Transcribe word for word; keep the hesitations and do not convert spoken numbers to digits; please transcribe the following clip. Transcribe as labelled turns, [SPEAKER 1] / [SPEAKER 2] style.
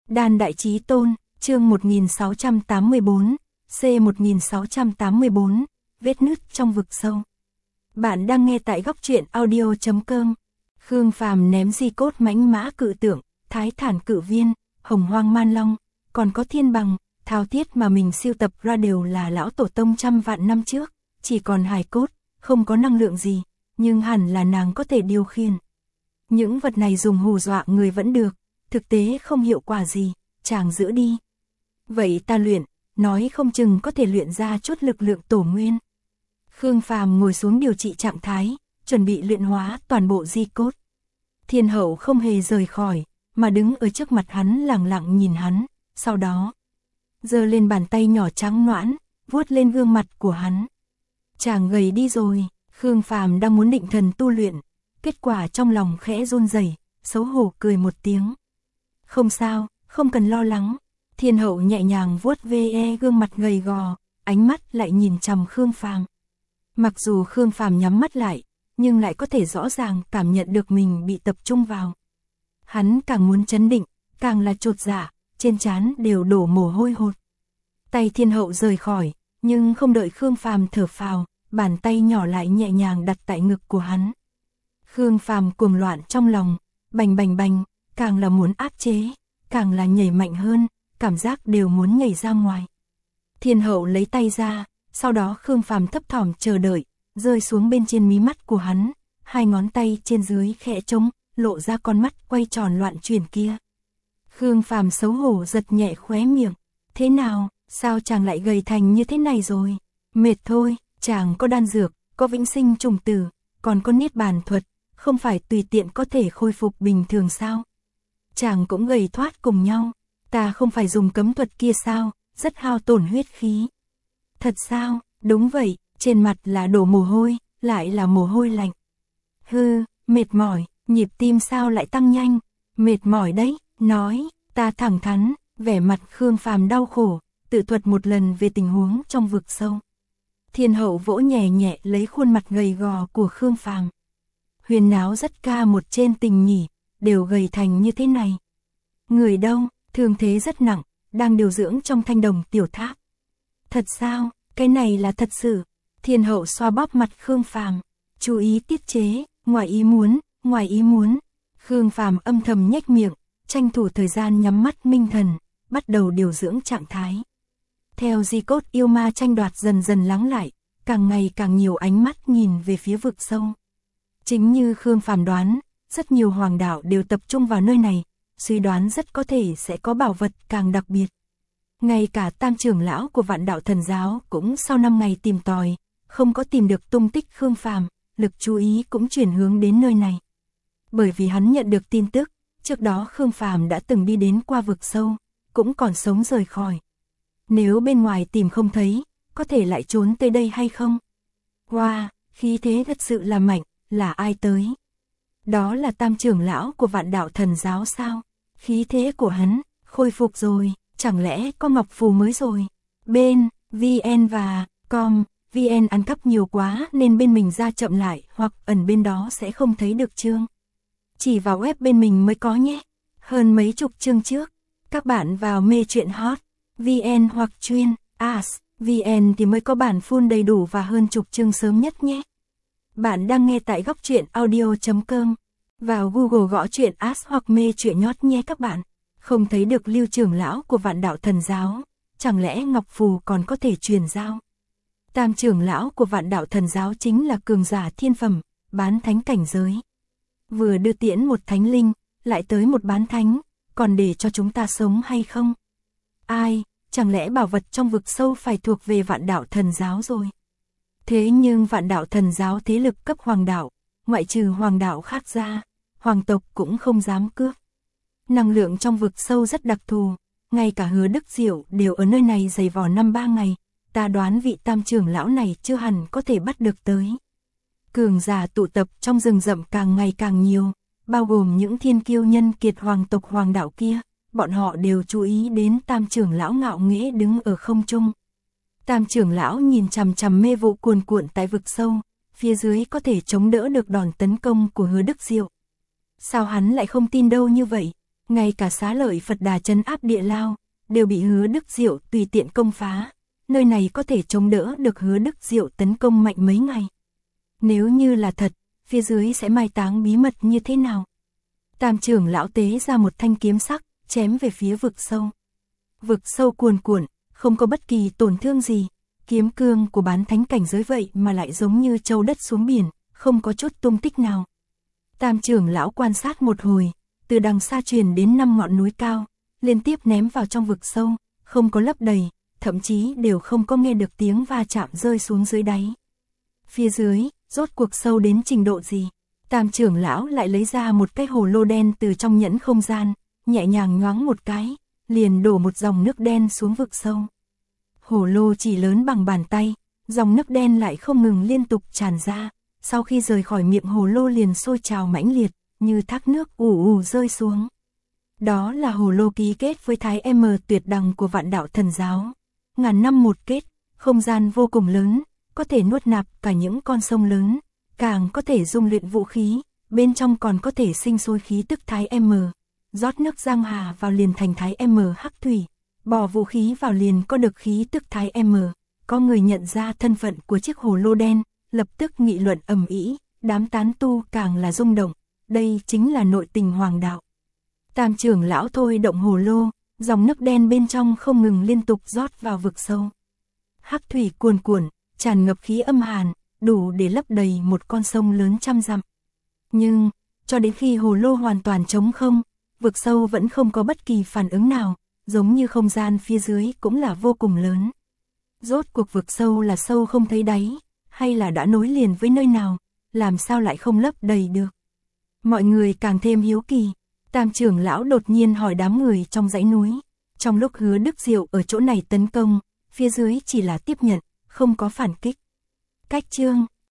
[SPEAKER 1] Đan Đại Chí Tôn, chương một nghìn sáu trăm tám mươi tư, C một nghìn sáu trăm tám mươi tư, vết nứt trong vực sâu. Bạn đang nghe tại góc truyện audio chấm com. Khương Phàm ném di cốt mãnh mã cự tượng, thái thản cự viên, hồng hoang man long, còn có thiên bằng, thao thiết mà mình siêu tập ra đều là lão tổ tông trăm vạn năm trước, chỉ còn hài cốt, không có năng lượng gì, nhưng hẳn là nàng có thể điều khiển. Những vật này dùng hù dọa người vẫn được, thực tế không hiệu quả gì, chàng giữ đi. Vậy ta luyện, nói không chừng có thể luyện ra chút lực lượng tổ nguyên. Khương Phàm ngồi xuống điều trị trạng thái, chuẩn bị luyện hóa toàn bộ di cốt. Thiên hậu không hề rời khỏi, mà đứng ở trước mặt hắn lặng lặng nhìn hắn, sau đó giơ lên bàn tay nhỏ trắng nõn, vuốt lên gương mặt của hắn. Chàng gầy đi rồi, Khương Phàm đang muốn định thần tu luyện, kết quả trong lòng khẽ run rẩy, xấu hổ cười một tiếng. Không sao, không cần lo lắng. Thiên hậu nhẹ nhàng vuốt ve gương mặt gầy gò, ánh mắt lại nhìn chằm Khương Phàm. Mặc dù Khương Phàm nhắm mắt lại, nhưng lại có thể rõ ràng cảm nhận được mình bị tập trung vào. Hắn càng muốn trấn định, càng là chột dạ, trên trán đều đổ mồ hôi hột. Tay thiên hậu rời khỏi, nhưng không đợi Khương Phàm thở phào, bàn tay nhỏ lại nhẹ nhàng đặt tại ngực của hắn. Khương Phàm cuồng loạn trong lòng, bành bành bành, càng là muốn áp chế, càng là nhảy mạnh hơn, cảm giác đều muốn nhảy ra ngoài. Thiên hậu lấy tay ra, sau đó Khương Phàm thấp thỏm chờ đợi, rơi xuống bên trên mí mắt của hắn, hai ngón tay trên dưới khẽ trống, lộ ra con mắt quay tròn loạn chuyển kia. Khương Phàm xấu hổ giật nhẹ khóe miệng, thế nào, sao chàng lại gầy thành như thế này rồi? Mệt thôi, chàng có đan dược, có vĩnh sinh trùng tử, còn có niết bàn thuật, không phải tùy tiện có thể khôi phục bình thường sao? Chàng cũng gầy thoát cùng nhau, ta không phải dùng cấm thuật kia sao, rất hao tổn huyết khí. Thật sao? Đúng vậy, trên mặt là đổ mồ hôi, lại là mồ hôi lạnh. Hư, mệt mỏi, nhịp tim sao lại tăng nhanh? Mệt mỏi đấy, nói, ta thẳng thắn, vẻ mặt Khương Phàm đau khổ, tự thuật một lần về tình huống trong vực sâu. Thiên hậu vỗ nhẹ nhẹ lấy khuôn mặt gầy gò của Khương Phàm. Huyền náo rất ca một trên tình nhỉ, đều gầy thành như thế này. Người đâu, thương thế rất nặng, đang điều dưỡng trong thanh đồng tiểu tháp. Thật sao, cái này là thật sự. Thiên hậu xoa bóp mặt Khương Phàm, chú ý tiết chế, ngoài ý muốn, ngoài ý muốn. Khương Phàm âm thầm nhếch miệng, tranh thủ thời gian nhắm mắt minh thần, bắt đầu điều dưỡng trạng thái. Theo di cốt yêu ma tranh đoạt dần dần lắng lại, càng ngày càng nhiều ánh mắt nhìn về phía vực sâu. Chính như Khương Phàm đoán, rất nhiều hoàng đạo đều tập trung vào nơi này, suy đoán rất có thể sẽ có bảo vật càng đặc biệt. Ngay cả tam trưởng lão của Vạn Đạo Thần Giáo cũng sau năm ngày tìm tòi, không có tìm được tung tích Khương Phàm, lực chú ý cũng chuyển hướng đến nơi này. Bởi vì hắn nhận được tin tức, trước đó Khương Phàm đã từng đi đến qua vực sâu, cũng còn sống rời khỏi. Nếu bên ngoài tìm không thấy, có thể lại trốn tới đây hay không? Wow, khí thế thật sự là mạnh, là ai tới? Đó là tam trưởng lão của Vạn Đạo Thần Giáo sao? Khí thế của hắn, khôi phục rồi, chẳng lẽ có ngọc phù mới rồi? Bên, vê en và com, vê en ăn cắp nhiều quá nên bên mình ra chậm lại hoặc ẩn bên đó sẽ không thấy được chương. Chỉ vào web bên mình mới có nhé. Hơn mấy chục chương trước, các bạn vào mê truyện hot, vê en hoặc chuyên, as, vê en thì mới có bản full đầy đủ và hơn chục chương sớm nhất nhé. Bạn đang nghe tại góc truyện audio chấm com. Vào Google gõ truyện as hoặc mê truyện nhót nhé các bạn. Không thấy được Lưu trưởng lão của Vạn Đạo Thần Giáo, chẳng lẽ ngọc phù còn có thể truyền giao? Tam trưởng lão của Vạn Đạo Thần Giáo chính là cường giả thiên phẩm, bán thánh cảnh giới. Vừa đưa tiễn một thánh linh, lại tới một bán thánh, còn để cho chúng ta sống hay không? Ai, chẳng lẽ bảo vật trong vực sâu phải thuộc về Vạn Đạo Thần Giáo rồi? Thế nhưng Vạn Đạo Thần Giáo thế lực cấp hoàng đạo, ngoại trừ hoàng đạo khác ra, hoàng tộc cũng không dám cướp. Năng lượng trong vực sâu rất đặc thù, ngay cả Hứa Đức Diệu đều ở nơi này giày vò năm ba ngày, ta đoán vị tam trưởng lão này chưa hẳn có thể bắt được tới. Cường giả tụ tập trong rừng rậm càng ngày càng nhiều, bao gồm những thiên kiêu nhân kiệt hoàng tộc hoàng đạo kia, bọn họ đều chú ý đến tam trưởng lão ngạo nghễ đứng ở không trung. Tam trưởng lão nhìn chằm chằm mê vụ cuồn cuộn tại vực sâu, phía dưới có thể chống đỡ được đòn tấn công của Hứa Đức Diệu. Sao hắn lại không tin đâu như vậy? Ngay cả Xá Lợi Phật Đà trấn áp địa lao, đều bị Hứa Đức Diệu tùy tiện công phá, nơi này có thể chống đỡ được Hứa Đức Diệu tấn công mạnh mấy ngày. Nếu như là thật, phía dưới sẽ mai táng bí mật như thế nào? Tam trưởng lão tế ra một thanh kiếm sắc, chém về phía vực sâu. Vực sâu cuồn cuộn, không có bất kỳ tổn thương gì, kiếm cương của bán thánh cảnh giới vậy mà lại giống như châu đất xuống biển, không có chút tung tích nào. Tam trưởng lão quan sát một hồi, từ đằng xa truyền đến năm ngọn núi cao, liên tiếp ném vào trong vực sâu, không có lấp đầy, thậm chí đều không có nghe được tiếng va chạm rơi xuống dưới đáy. Phía dưới, rốt cuộc sâu đến trình độ gì? Tam trưởng lão lại lấy ra một cái hồ lô đen từ trong nhẫn không gian, nhẹ nhàng nhoáng một cái, liền đổ một dòng nước đen xuống vực sâu. Hồ lô chỉ lớn bằng bàn tay, dòng nước đen lại không ngừng liên tục tràn ra, sau khi rời khỏi miệng hồ lô liền sôi trào mãnh liệt, như thác nước ù ù rơi xuống. Đó là hồ lô ký kết với Thái M tuyệt đằng của Vạn Đạo Thần Giáo. Ngàn năm một kết, không gian vô cùng lớn, có thể nuốt nạp cả những con sông lớn, càng có thể dung luyện vũ khí, bên trong còn có thể sinh sôi khí tức Thái M. Rót nước Giang Hà vào liền thành Thái M hắc thủy, bỏ vũ khí vào liền có được khí tức Thái M. Có người nhận ra thân phận của chiếc hồ lô đen, lập tức nghị luận ầm ĩ, đám tán tu càng là rung động, đây chính là nội tình hoàng đạo. Tam trưởng lão thôi động hồ lô, dòng nước đen bên trong không ngừng liên tục rót vào vực sâu. Hắc thủy cuồn cuộn, tràn ngập khí âm hàn, đủ để lấp đầy một con sông lớn trăm dặm. Nhưng, cho đến khi hồ lô hoàn toàn trống không, vực sâu vẫn không có bất kỳ phản ứng nào, giống như không gian phía dưới cũng là vô cùng lớn. Rốt cuộc vực sâu là sâu không thấy đáy, hay là đã nối liền với nơi nào, làm sao lại không lấp đầy được? Mọi người càng thêm hiếu kỳ. Tam trưởng lão đột nhiên hỏi đám người trong dãy núi. Trong lúc Hứa Đức Diệu ở chỗ này tấn công, phía dưới chỉ là tiếp nhận, không có phản kích. Cách chương